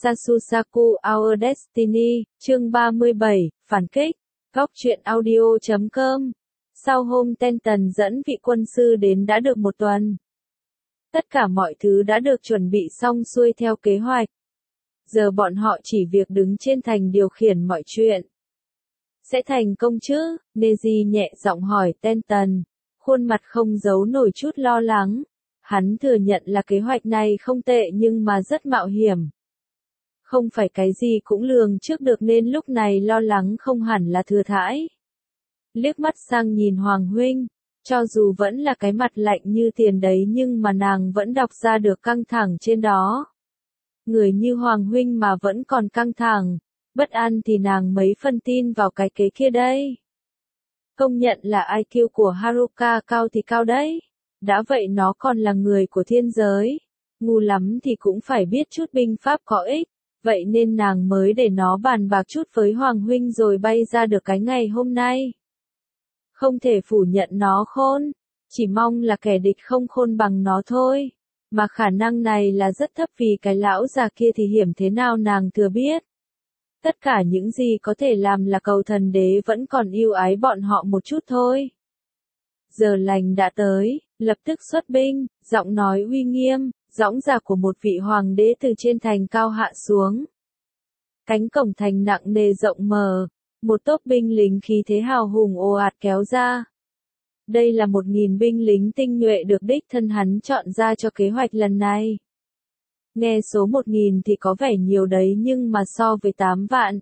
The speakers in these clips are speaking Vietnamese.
Sasusaku Our Destiny, chương 37, phản kích, góc truyện audio.com. Sau hôm Tenton dẫn vị quân sư đến đã được một tuần. Tất cả mọi thứ đã được chuẩn bị xong xuôi theo kế hoạch. Giờ bọn họ chỉ việc đứng trên thành điều khiển mọi chuyện. Sẽ thành công chứ? Neji nhẹ giọng hỏi Tenton, khuôn mặt không giấu nổi chút lo lắng. Hắn thừa nhận là kế hoạch này không tệ nhưng mà rất mạo hiểm. Không phải cái gì cũng lường trước được nên lúc này lo lắng không hẳn là thừa thãi. Liếc mắt sang nhìn Hoàng huynh, cho dù vẫn là cái mặt lạnh như tiền đấy nhưng mà nàng vẫn đọc ra được căng thẳng trên đó. Người như Hoàng huynh mà vẫn còn căng thẳng, bất an thì nàng mấy phân tin vào cái kế kia đây. Công nhận là IQ của Haruka cao thì cao đấy. Đã vậy nó còn là người của thiên giới. Ngu lắm thì cũng phải biết chút binh pháp có ích. Vậy nên nàng mới để nó bàn bạc chút với Hoàng huynh rồi bay ra được cái ngày hôm nay. Không thể phủ nhận nó khôn. Chỉ mong là kẻ địch không khôn bằng nó thôi. Mà khả năng này là rất thấp vì cái lão già kia thì hiểm thế nào nàng thừa biết. Tất cả những gì có thể làm là cầu thần đế vẫn còn yêu ái bọn họ một chút thôi. Giờ lành đã tới, lập tức xuất binh, giọng nói uy nghiêm, dõng dạc của một vị hoàng đế từ trên thành cao hạ xuống. Cánh cổng thành nặng nề rộng mở, một tốp binh lính khí thế hào hùng ồ ạt kéo ra. Đây là 1.000 binh lính tinh nhuệ được đích thân hắn chọn ra cho kế hoạch lần này. Nghe số 1.000 thì có vẻ nhiều đấy nhưng mà so với 8 vạn,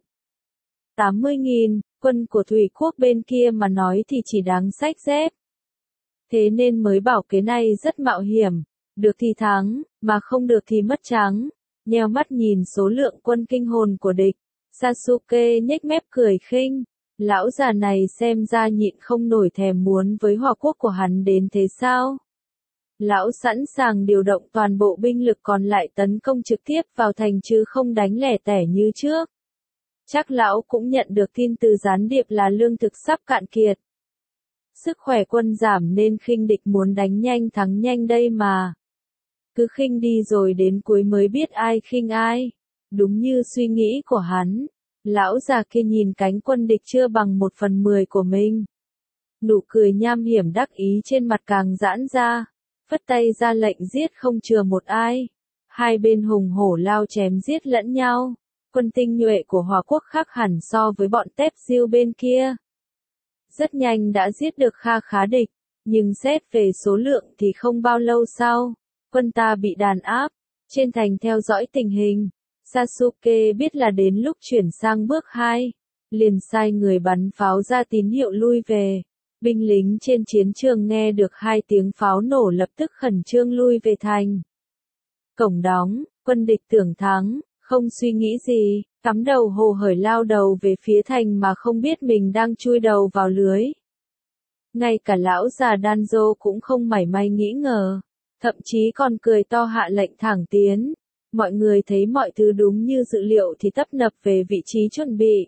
80.000, quân của Thủy quốc bên kia mà nói thì chỉ đáng xách dép. Thế nên mới bảo kế này rất mạo hiểm, được thì thắng, mà không được thì mất trắng. Nheo mắt nhìn số lượng quân kinh hồn của địch, Sasuke nhếch mép cười khinh. Lão già này xem ra nhịn không nổi thèm muốn với Hỏa quốc của hắn đến thế sao? Lão sẵn sàng điều động toàn bộ binh lực còn lại tấn công trực tiếp vào thành chứ không đánh lẻ tẻ như trước. Chắc lão cũng nhận được tin từ gián điệp là lương thực sắp cạn kiệt. Sức khỏe quân giảm nên khinh địch muốn đánh nhanh thắng nhanh đây mà. Cứ khinh đi rồi đến cuối mới biết ai khinh ai. Đúng như suy nghĩ của hắn. Lão già kia nhìn cánh quân địch chưa bằng 1/10 của mình. Nụ cười nham hiểm đắc ý trên mặt càng giãn ra. Phất tay ra lệnh giết không chừa một ai. Hai bên hùng hổ lao chém giết lẫn nhau. Quân tinh nhuệ của Hỏa quốc khác hẳn so với bọn tép diêu bên kia. Rất nhanh đã giết được kha khá địch, nhưng xét về số lượng thì không bao lâu sau, quân ta bị đàn áp. Trên thành theo dõi tình hình, Sasuke biết là đến lúc chuyển sang bước 2, liền sai người bắn pháo ra tín hiệu lui về. Binh lính trên chiến trường nghe được 2 tiếng pháo nổ lập tức khẩn trương lui về thành. Cổng đóng, quân địch tưởng thắng, không suy nghĩ gì, cắm đầu hồ hởi lao đầu về phía thành mà không biết mình đang chui đầu vào lưới. Ngay cả lão già Danzo cũng không mảy may nghĩ ngờ, thậm chí còn cười to hạ lệnh thẳng tiến. Mọi người thấy mọi thứ đúng như dự liệu thì tấp nập về vị trí chuẩn bị.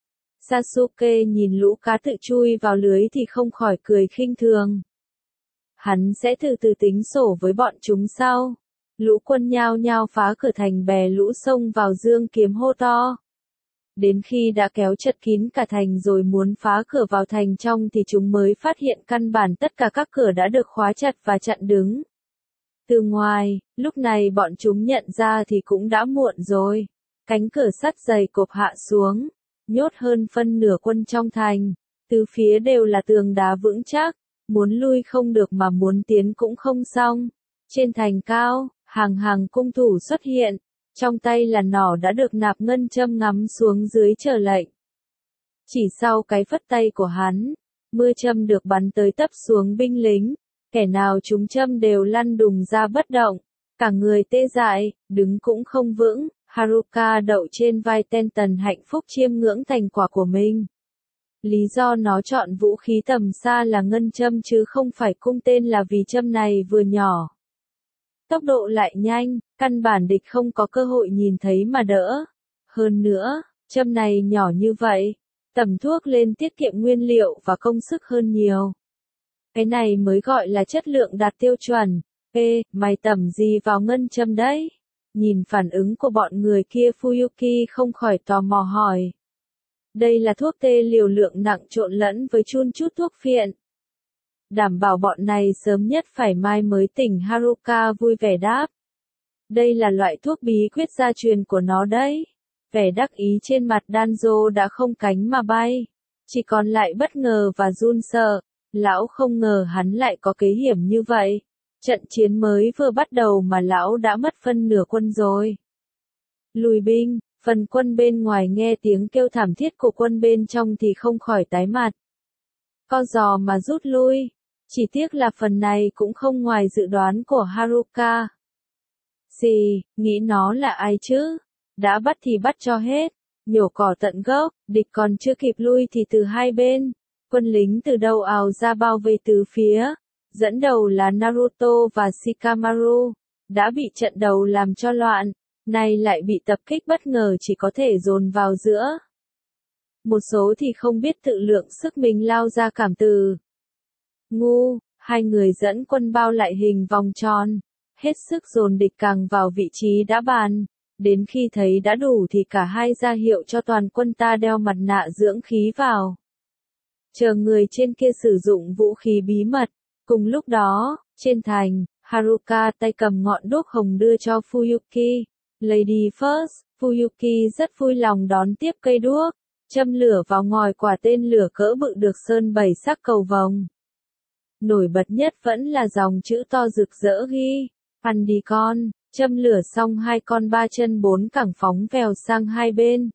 Sasuke nhìn lũ cá tự chui vào lưới thì không khỏi cười khinh thường. Hắn sẽ từ từ tính sổ với bọn chúng sau. Lũ quân nhao nhao phá cửa thành bè lũ xông vào dương kiếm hô to. Đến khi đã kéo chật kín cả thành rồi muốn phá cửa vào thành trong thì chúng mới phát hiện căn bản tất cả các cửa đã được khóa chặt và chặn đứng. Từ ngoài, lúc này bọn chúng nhận ra thì cũng đã muộn rồi. Cánh cửa sắt dày cộp hạ xuống, nhốt hơn phân nửa quân trong thành. Từ phía đều là tường đá vững chắc, muốn lui không được mà muốn tiến cũng không xong. Trên thành cao, hàng hàng cung thủ xuất hiện, trong tay là nỏ đã được nạp ngân châm ngắm xuống dưới chờ lệnh. Chỉ sau cái phất tay của hắn, mưa châm được bắn tới tấp xuống binh lính, kẻ nào trúng châm đều lăn đùng ra bất động, cả người tê dại, đứng cũng không vững. Haruka đậu trên vai Tenton hạnh phúc chiêm ngưỡng thành quả của mình. Lý do nó chọn vũ khí tầm xa là ngân châm chứ không phải cung tên là vì châm này vừa nhỏ. Tốc độ lại nhanh, căn bản địch không có cơ hội nhìn thấy mà đỡ. Hơn nữa, châm này nhỏ như vậy, tẩm thuốc lên tiết kiệm nguyên liệu và công sức hơn nhiều. Cái này mới gọi là chất lượng đạt tiêu chuẩn. Ê, mày tẩm gì vào ngân châm đấy? Nhìn phản ứng của bọn người kia Fuyuki không khỏi tò mò hỏi. Đây là thuốc tê liều lượng nặng trộn lẫn với chun chút thuốc phiện. Đảm bảo bọn này sớm nhất phải mai mới tỉnh, Haruka vui vẻ đáp. Đây là loại thuốc bí quyết gia truyền của nó đấy. Vẻ đắc ý trên mặt Danzo đã không cánh mà bay. Chỉ còn lại bất ngờ và run sợ. Lão không ngờ hắn lại có kế hiểm như vậy. Trận chiến mới vừa bắt đầu mà lão đã mất phân nửa quân rồi. Lùi binh, phần quân bên ngoài nghe tiếng kêu thảm thiết của quân bên trong thì không khỏi tái mặt. Co giò mà rút lui. Chỉ tiếc là phần này cũng không ngoài dự đoán của Haruka. Gì, nghĩ nó là ai chứ? Đã bắt thì bắt cho hết. Nhổ cỏ tận gốc, địch còn chưa kịp lui thì từ hai bên. Quân lính từ đâu ào ra bao vây tứ phía. Dẫn đầu là Naruto và Shikamaru. Đã bị trận đầu làm cho loạn. Nay lại bị tập kích bất ngờ chỉ có thể dồn vào giữa. Một số thì không biết tự lượng sức mình lao ra cảm từ. Ngu, hai người dẫn quân bao lại hình vòng tròn. Hết sức dồn địch càng vào vị trí đã bàn. Đến khi thấy đã đủ thì cả hai ra hiệu cho toàn quân ta đeo mặt nạ dưỡng khí vào. Chờ người trên kia sử dụng vũ khí bí mật. Cùng lúc đó, trên thành, Haruka tay cầm ngọn đuốc hồng đưa cho Fuyuki. Lady first, Fuyuki rất vui lòng đón tiếp cây đuốc. Châm lửa vào ngòi quả tên lửa cỡ bự được sơn 7 sắc cầu vồng. Nổi bật nhất vẫn là dòng chữ to rực rỡ ghi. Ăn đi con, châm lửa xong hai con ba chân bốn cẳng phóng vèo sang hai bên.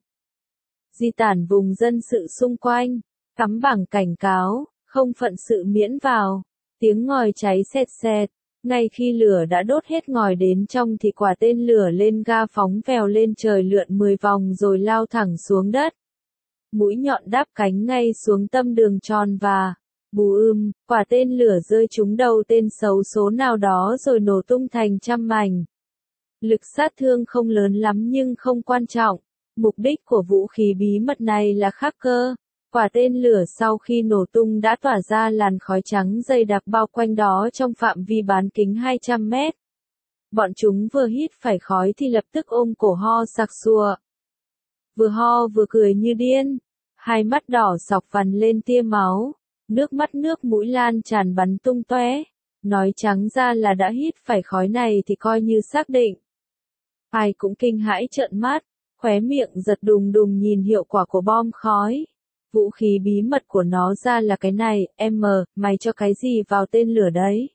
Di tản vùng dân sự xung quanh, cắm bảng cảnh cáo, không phận sự miễn vào. Tiếng ngòi cháy sệt sệt, ngay khi lửa đã đốt hết ngòi đến trong thì quả tên lửa lên ga phóng vèo lên trời lượn 10 vòng rồi lao thẳng xuống đất. Mũi nhọn đáp cánh ngay xuống tâm đường tròn và bù quả tên lửa rơi trúng đầu tên xấu số nào đó rồi nổ tung thành trăm mảnh. Lực sát thương không lớn lắm nhưng không quan trọng. Mục đích của vũ khí bí mật này là khác cơ. Quả tên lửa sau khi nổ tung đã tỏa ra làn khói trắng dày đặc bao quanh đó trong phạm vi bán kính 200 mét. Bọn chúng vừa hít phải khói thì lập tức ôm cổ ho sặc sụa. Vừa ho vừa cười như điên. Hai mắt đỏ sọc vằn lên tia máu. Nước mắt nước mũi lan tràn bắn tung tóe. Nói trắng ra là đã hít phải khói này thì coi như xác định. Ai cũng kinh hãi trợn mắt, khóe miệng giật đùng đùng nhìn hiệu quả của bom khói. Vũ khí bí mật của nó ra là cái này, mày cho cái gì vào tên lửa đấy?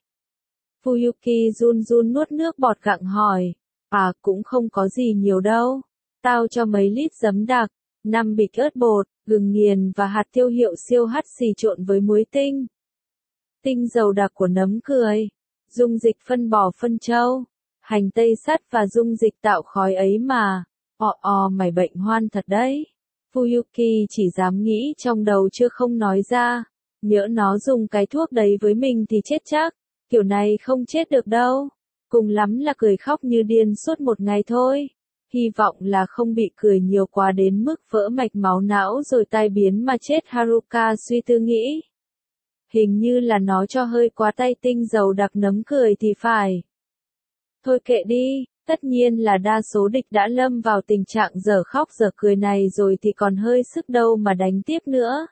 Fuyuki run run nuốt nước bọt gặng hỏi. Cũng không có gì nhiều đâu. Tao cho mấy lít giấm đặc, 5 bịch ớt bột, gừng nghiền và hạt tiêu hiệu siêu hắt xì trộn với muối tinh. Tinh dầu đặc của nấm cười, dung dịch phân bò phân trâu, hành tây sắt và dung dịch tạo khói ấy mà. Mày bệnh hoan thật đấy. Fuyuki chỉ dám nghĩ trong đầu chưa không nói ra. Nhỡ nó dùng cái thuốc đấy với mình thì chết chắc. Kiểu này không chết được đâu. Cùng lắm là cười khóc như điên suốt một ngày thôi. Hy vọng là không bị cười nhiều quá đến mức vỡ mạch máu não rồi tai biến mà chết, Haruka suy tư nghĩ. Hình như là nó cho hơi quá tay tinh dầu đặc nấm cười thì phải. Thôi kệ đi, tất nhiên là đa số địch đã lâm vào tình trạng dở khóc dở cười này rồi thì còn hơi sức đâu mà đánh tiếp nữa.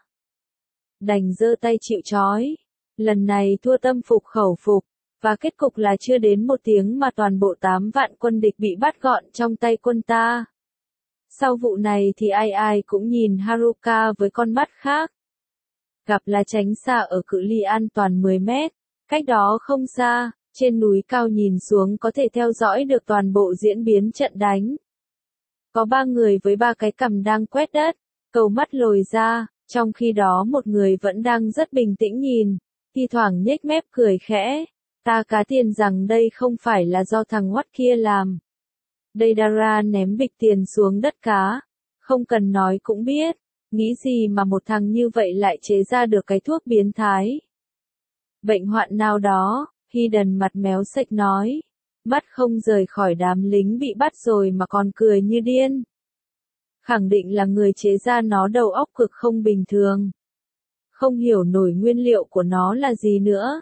Đành giơ tay chịu trói. Lần này thua tâm phục khẩu phục. Và kết cục là chưa đến một tiếng mà toàn bộ 8 vạn quân địch bị bắt gọn trong tay quân ta. Sau vụ này thì ai ai cũng nhìn Haruka với con mắt khác. Gặp là tránh xa ở cự ly an toàn 10 mét. Cách đó không xa, trên núi cao nhìn xuống có thể theo dõi được toàn bộ diễn biến trận đánh. Có 3 người với 3 cái cằm đang quét đất, cầu mắt lồi ra, trong khi đó một người vẫn đang rất bình tĩnh nhìn, thi thoảng nhếch mép cười khẽ. Ta cá tiền rằng đây không phải là do thằng Watt kia làm. Deidara ném bịch tiền xuống đất cá. Không cần nói cũng biết. Nghĩ gì mà một thằng như vậy lại chế ra được cái thuốc biến thái. Bệnh hoạn nào đó, Hiden mặt méo sệch nói. Mắt không rời khỏi đám lính bị bắt rồi mà còn cười như điên. Khẳng định là người chế ra nó đầu óc cực không bình thường. Không hiểu nổi nguyên liệu của nó là gì nữa.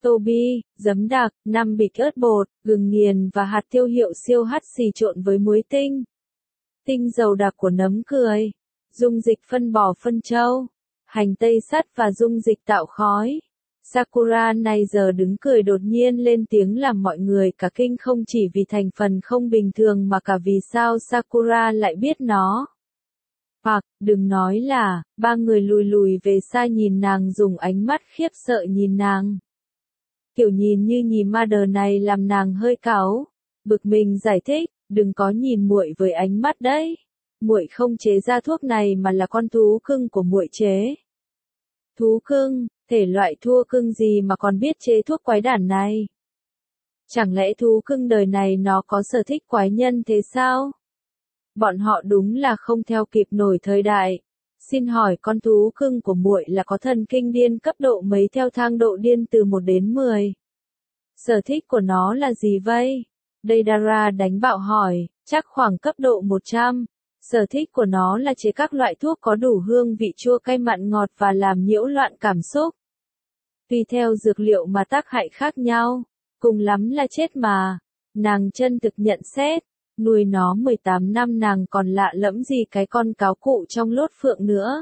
Toby, giấm đặc, 5 bịch ớt bột, gừng nghiền và hạt tiêu hiệu siêu hắt xì trộn với muối tinh. Tinh dầu đặc của nấm cười. Dung dịch phân bò phân trâu. Hành tây sắt và dung dịch tạo khói. Sakura này giờ đứng cười đột nhiên lên tiếng làm mọi người cả kinh, không chỉ vì thành phần không bình thường mà cả vì sao Sakura lại biết nó. Hoặc, đừng nói là, ba người lùi lùi về xa nhìn nàng dùng ánh mắt khiếp sợ nhìn nàng. Kiểu nhìn như nhì ma đờ này làm nàng hơi cáu. Bực mình giải thích, đừng có nhìn muội với ánh mắt đấy. Muội không chế ra thuốc này mà là con thú cưng của muội chế. Thú cưng, thể loại thua cưng gì mà còn biết chế thuốc quái đản này? Chẳng lẽ thú cưng đời này nó có sở thích quái nhân thế sao? Bọn họ đúng là không theo kịp nổi thời đại. Xin hỏi con thú cưng của muội là có thần kinh điên cấp độ mấy theo thang độ điên từ 1 đến 10? Sở thích của nó là gì vậy? Deidara đánh bạo hỏi, chắc khoảng cấp độ 100. Sở thích của nó là chế các loại thuốc có đủ hương vị chua cay mặn ngọt và làm nhiễu loạn cảm xúc. Tùy theo dược liệu mà tác hại khác nhau, cùng lắm là chết mà. Nàng chân thực nhận xét, nuôi nó 18 năm nàng còn lạ lẫm gì cái con cáo cụ trong lốt phượng nữa.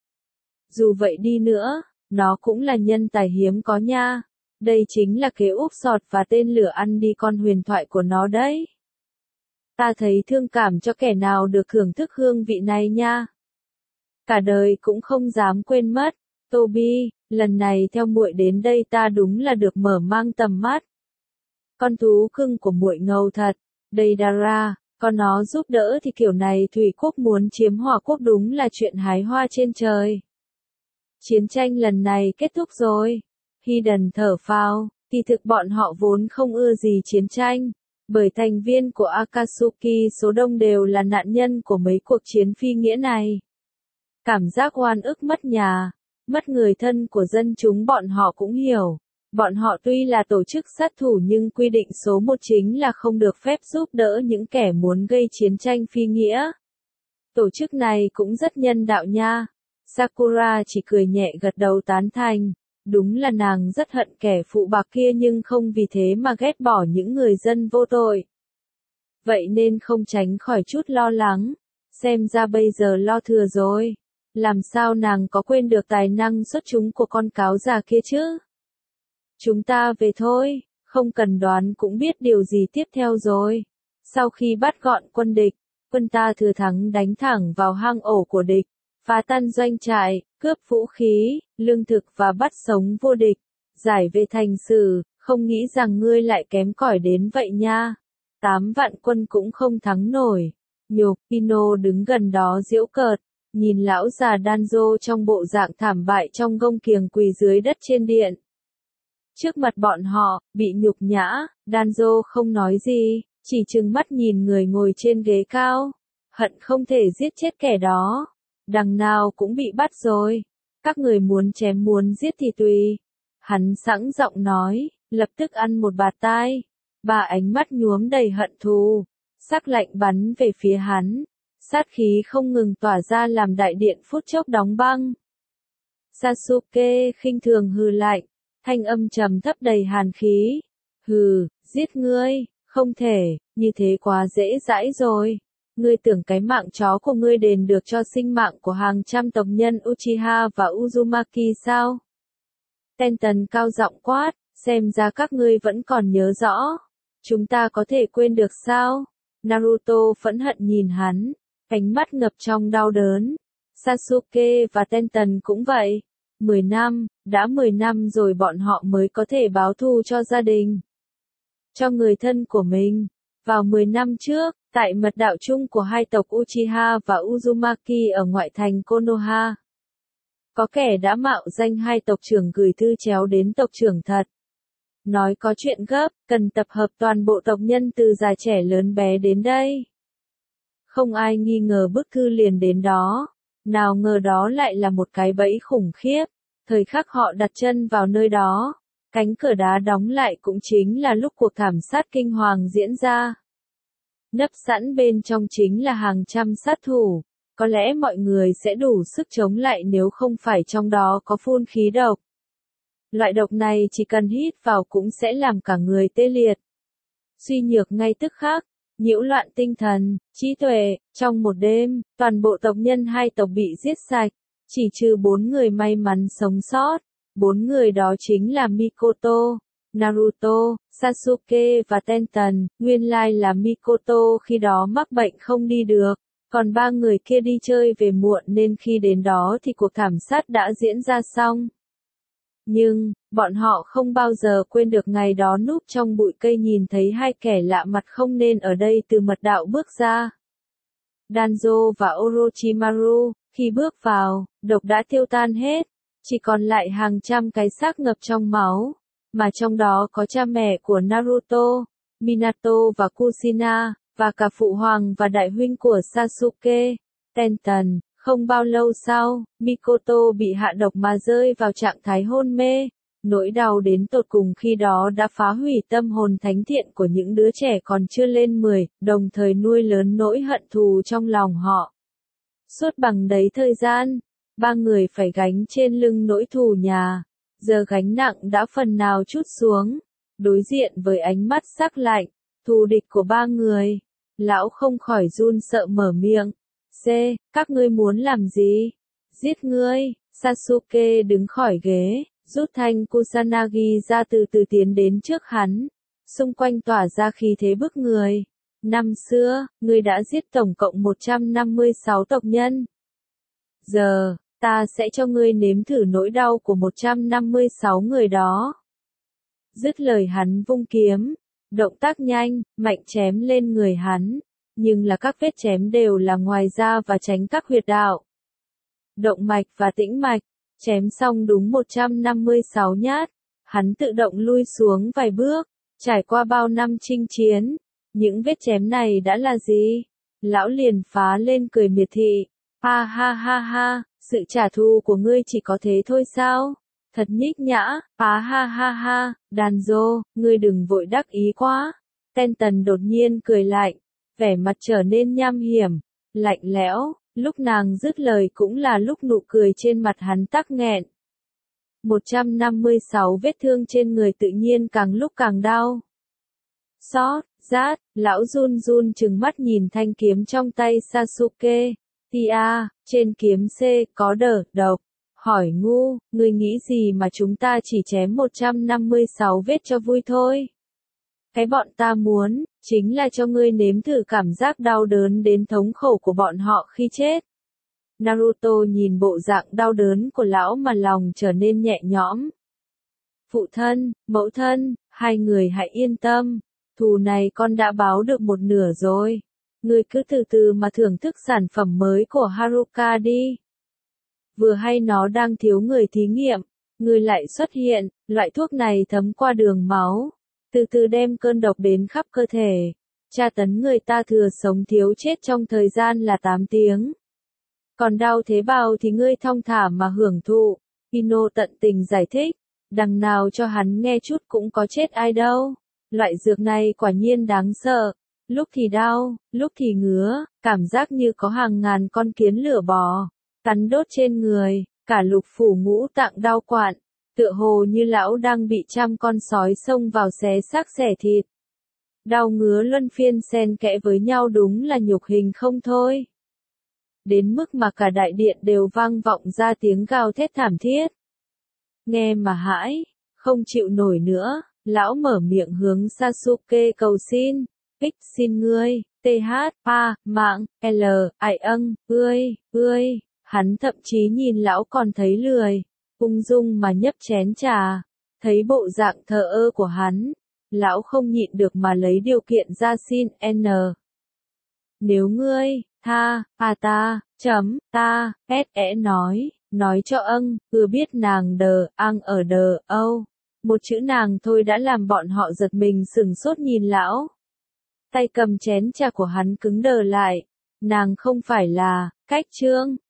Dù vậy đi nữa, nó cũng là nhân tài hiếm có nha. Đây chính là kế úp sọt và tên lửa ăn đi con huyền thoại của nó đấy. Ta thấy thương cảm cho kẻ nào được thưởng thức hương vị này nha. Cả đời cũng không dám quên mất. Toby, lần này theo muội đến đây ta đúng là được mở mang tầm mắt. Con thú cưng của muội ngầu thật. Deidara, con nó giúp đỡ thì kiểu này Thủy Quốc muốn chiếm Hỏa Quốc đúng là chuyện hái hoa trên trời. Chiến tranh lần này kết thúc rồi. Hidden thở phào, kỳ thực bọn họ vốn không ưa gì chiến tranh. Bởi thành viên của Akatsuki số đông đều là nạn nhân của mấy cuộc chiến phi nghĩa này. Cảm giác oan ức mất nhà, mất người thân của dân chúng bọn họ cũng hiểu. Bọn họ tuy là tổ chức sát thủ nhưng quy định số 1 chính là không được phép giúp đỡ những kẻ muốn gây chiến tranh phi nghĩa. Tổ chức này cũng rất nhân đạo nha. Sakura chỉ cười nhẹ gật đầu tán thành. Đúng là nàng rất hận kẻ phụ bạc kia nhưng không vì thế mà ghét bỏ những người dân vô tội. Vậy nên không tránh khỏi chút lo lắng. Xem ra bây giờ lo thừa rồi. Làm sao nàng có quên được tài năng xuất chúng của con cáo già kia chứ? Chúng ta về thôi, không cần đoán cũng biết điều gì tiếp theo rồi. Sau khi bắt gọn quân địch, quân ta thừa thắng đánh thẳng vào hang ổ của địch, phá tan doanh trại, cướp vũ khí, lương thực và bắt sống vô địch. Giải về thành sử, không nghĩ rằng ngươi lại kém cỏi đến vậy nha. 8 vạn quân cũng không thắng nổi. Nhục, Ino đứng gần đó giễu cợt, nhìn lão già Danzo trong bộ dạng thảm bại trong gông kiềng quỳ dưới đất trên điện. Trước mặt bọn họ, bị nhục nhã, Danzo không nói gì, chỉ trừng mắt nhìn người ngồi trên ghế cao. Hận không thể giết chết kẻ đó. Đằng nào cũng bị bắt rồi. Các người muốn chém muốn giết thì tùy. Hắn sẵn giọng nói, lập tức ăn một bạt tai. Ba ánh mắt nhuốm đầy hận thù. Sắc lạnh bắn về phía hắn. Sát khí không ngừng tỏa ra làm đại điện phút chốc đóng băng. Sasuke khinh thường hừ lạnh. Thanh âm trầm thấp đầy hàn khí. Hừ, giết ngươi, không thể, như thế quá dễ dãi rồi. Ngươi tưởng cái mạng chó của ngươi đền được cho sinh mạng của hàng trăm tộc nhân Uchiha và Uzumaki sao? Tenten cao giọng quát, xem ra các ngươi vẫn còn nhớ rõ. Chúng ta có thể quên được sao? Naruto phẫn hận nhìn hắn, ánh mắt ngập trong đau đớn. Sasuke và Tenten cũng vậy. 10 năm, đã 10 năm rồi bọn họ mới có thể báo thù cho gia đình. Cho người thân của mình. Vào 10 năm trước, tại mật đạo chung của hai tộc Uchiha và Uzumaki ở ngoại thành Konoha, có kẻ đã mạo danh hai tộc trưởng gửi thư chéo đến tộc trưởng thật. Nói có chuyện gấp, cần tập hợp toàn bộ tộc nhân từ già trẻ lớn bé đến đây. Không ai nghi ngờ bức thư liền đến đó. Nào ngờ đó lại là một cái bẫy khủng khiếp. Thời khắc họ đặt chân vào nơi đó, cánh cửa đá đóng lại cũng chính là lúc cuộc thảm sát kinh hoàng diễn ra. Nấp sẵn bên trong chính là hàng trăm sát thủ. Có lẽ mọi người sẽ đủ sức chống lại nếu không phải trong đó có phun khí độc. Loại độc này chỉ cần hít vào cũng sẽ làm cả người tê liệt, suy nhược ngay tức khắc, nhiễu loạn tinh thần, trí tuệ. Trong một đêm, toàn bộ tộc nhân hai tộc bị giết sạch, chỉ trừ 4 người may mắn sống sót. 4 người đó chính là Mikoto, Naruto, Sasuke và Tenten. Nguyên lai là Mikoto khi đó mắc bệnh không đi được, còn 3 người kia đi chơi về muộn nên khi đến đó thì cuộc thảm sát đã diễn ra xong. Nhưng, bọn họ không bao giờ quên được ngày đó núp trong bụi cây nhìn thấy hai kẻ lạ mặt không nên ở đây từ mật đạo bước ra. Danzo và Orochimaru, khi bước vào, độc đã tiêu tan hết, chỉ còn lại hàng trăm cái xác ngập trong máu, mà trong đó có cha mẹ của Naruto, Minato và Kushina, và cả phụ hoàng và đại huynh của Sasuke, Tenten. Không bao lâu sau, Mikoto bị hạ độc mà rơi vào trạng thái hôn mê. Nỗi đau đến tột cùng khi đó đã phá hủy tâm hồn thánh thiện của những đứa trẻ còn chưa lên 10, đồng thời nuôi lớn nỗi hận thù trong lòng họ. Suốt bằng đấy thời gian, 3 người phải gánh trên lưng nỗi thù nhà. Giờ gánh nặng đã phần nào trút xuống. Đối diện với ánh mắt sắc lạnh, thù địch của 3 người, lão không khỏi run sợ mở miệng. Các ngươi muốn làm gì? Giết ngươi. Sasuke đứng khỏi ghế, rút thanh Kusanagi ra từ từ tiến đến trước hắn. Xung quanh tỏa ra khí thế bức người. Năm xưa, ngươi đã giết tổng cộng 156 tộc nhân. Giờ, ta sẽ cho ngươi nếm thử nỗi đau của 156 người đó. Dứt lời hắn vung kiếm, động tác nhanh, mạnh chém lên người hắn. Nhưng là các vết chém đều là ngoài da và tránh các huyệt đạo, động mạch và tĩnh mạch. Chém xong đúng 156 nhát, hắn tự động lui xuống vài bước. Trải qua bao năm chinh chiến, những vết chém này đã là gì? Lão liền phá lên cười miệt thị. Ha ha ha ha, sự trả thù của ngươi chỉ có thế thôi sao? Thật nhích nhã. Ha ha ha ha, Danzo, ngươi đừng vội đắc ý quá. Tenten đột nhiên cười lạnh, vẻ mặt trở nên nham hiểm, lạnh lẽo. Lúc nàng dứt lời cũng là lúc nụ cười trên mặt hắn tắc nghẹn. 156 vết thương trên người tự nhiên càng lúc càng đau. Xót, rát, lão run run trừng mắt nhìn thanh kiếm trong tay Sasuke. Tia, trên kiếm C có độc. Hỏi ngu, ngươi nghĩ gì mà chúng ta chỉ chém 156 vết cho vui thôi? Cái bọn ta muốn, chính là cho ngươi nếm thử cảm giác đau đớn đến thống khổ của bọn họ khi chết. Naruto nhìn bộ dạng đau đớn của lão mà lòng trở nên nhẹ nhõm. Phụ thân, mẫu thân, hai người hãy yên tâm, thù này con đã báo được một nửa rồi. Ngươi cứ từ từ mà thưởng thức sản phẩm mới của Haruka đi. Vừa hay nó đang thiếu người thí nghiệm, ngươi lại xuất hiện, loại thuốc này thấm qua đường máu, từ từ đem cơn độc đến khắp cơ thể, tra tấn người ta thừa sống thiếu chết trong thời gian là 8 tiếng. Còn đau thế bào thì ngươi thong thả mà hưởng thụ. Ino tận tình giải thích, đằng nào cho hắn nghe chút cũng có chết ai đâu. Loại dược này quả nhiên đáng sợ, lúc thì đau, lúc thì ngứa, cảm giác như có hàng ngàn con kiến lửa bò cắn đốt trên người, cả lục phủ ngũ tạng đau quặn, tựa hồ như lão đang bị trăm con sói xông vào xé xác xẻ thịt. Đau ngứa luân phiên xen kẽ với nhau đúng là nhục hình không thôi. Đến mức mà cả đại điện đều vang vọng ra tiếng gào thét thảm thiết. Nghe mà hãi, không chịu nổi nữa, lão mở miệng hướng Sasuke cầu xin. Xin ngươi, mạng, ngươi. Hắn thậm chí nhìn lão còn thấy lười, ung dung mà nhấp chén trà. Thấy bộ dạng thờ ơ của hắn, lão không nhịn được mà lấy điều kiện ra xin Nếu ngươi, nói cho biết nàng ở một chữ nàng thôi đã làm bọn họ giật mình sửng sốt nhìn lão. Tay cầm chén trà của hắn cứng đờ lại, nàng không phải là, cách trương,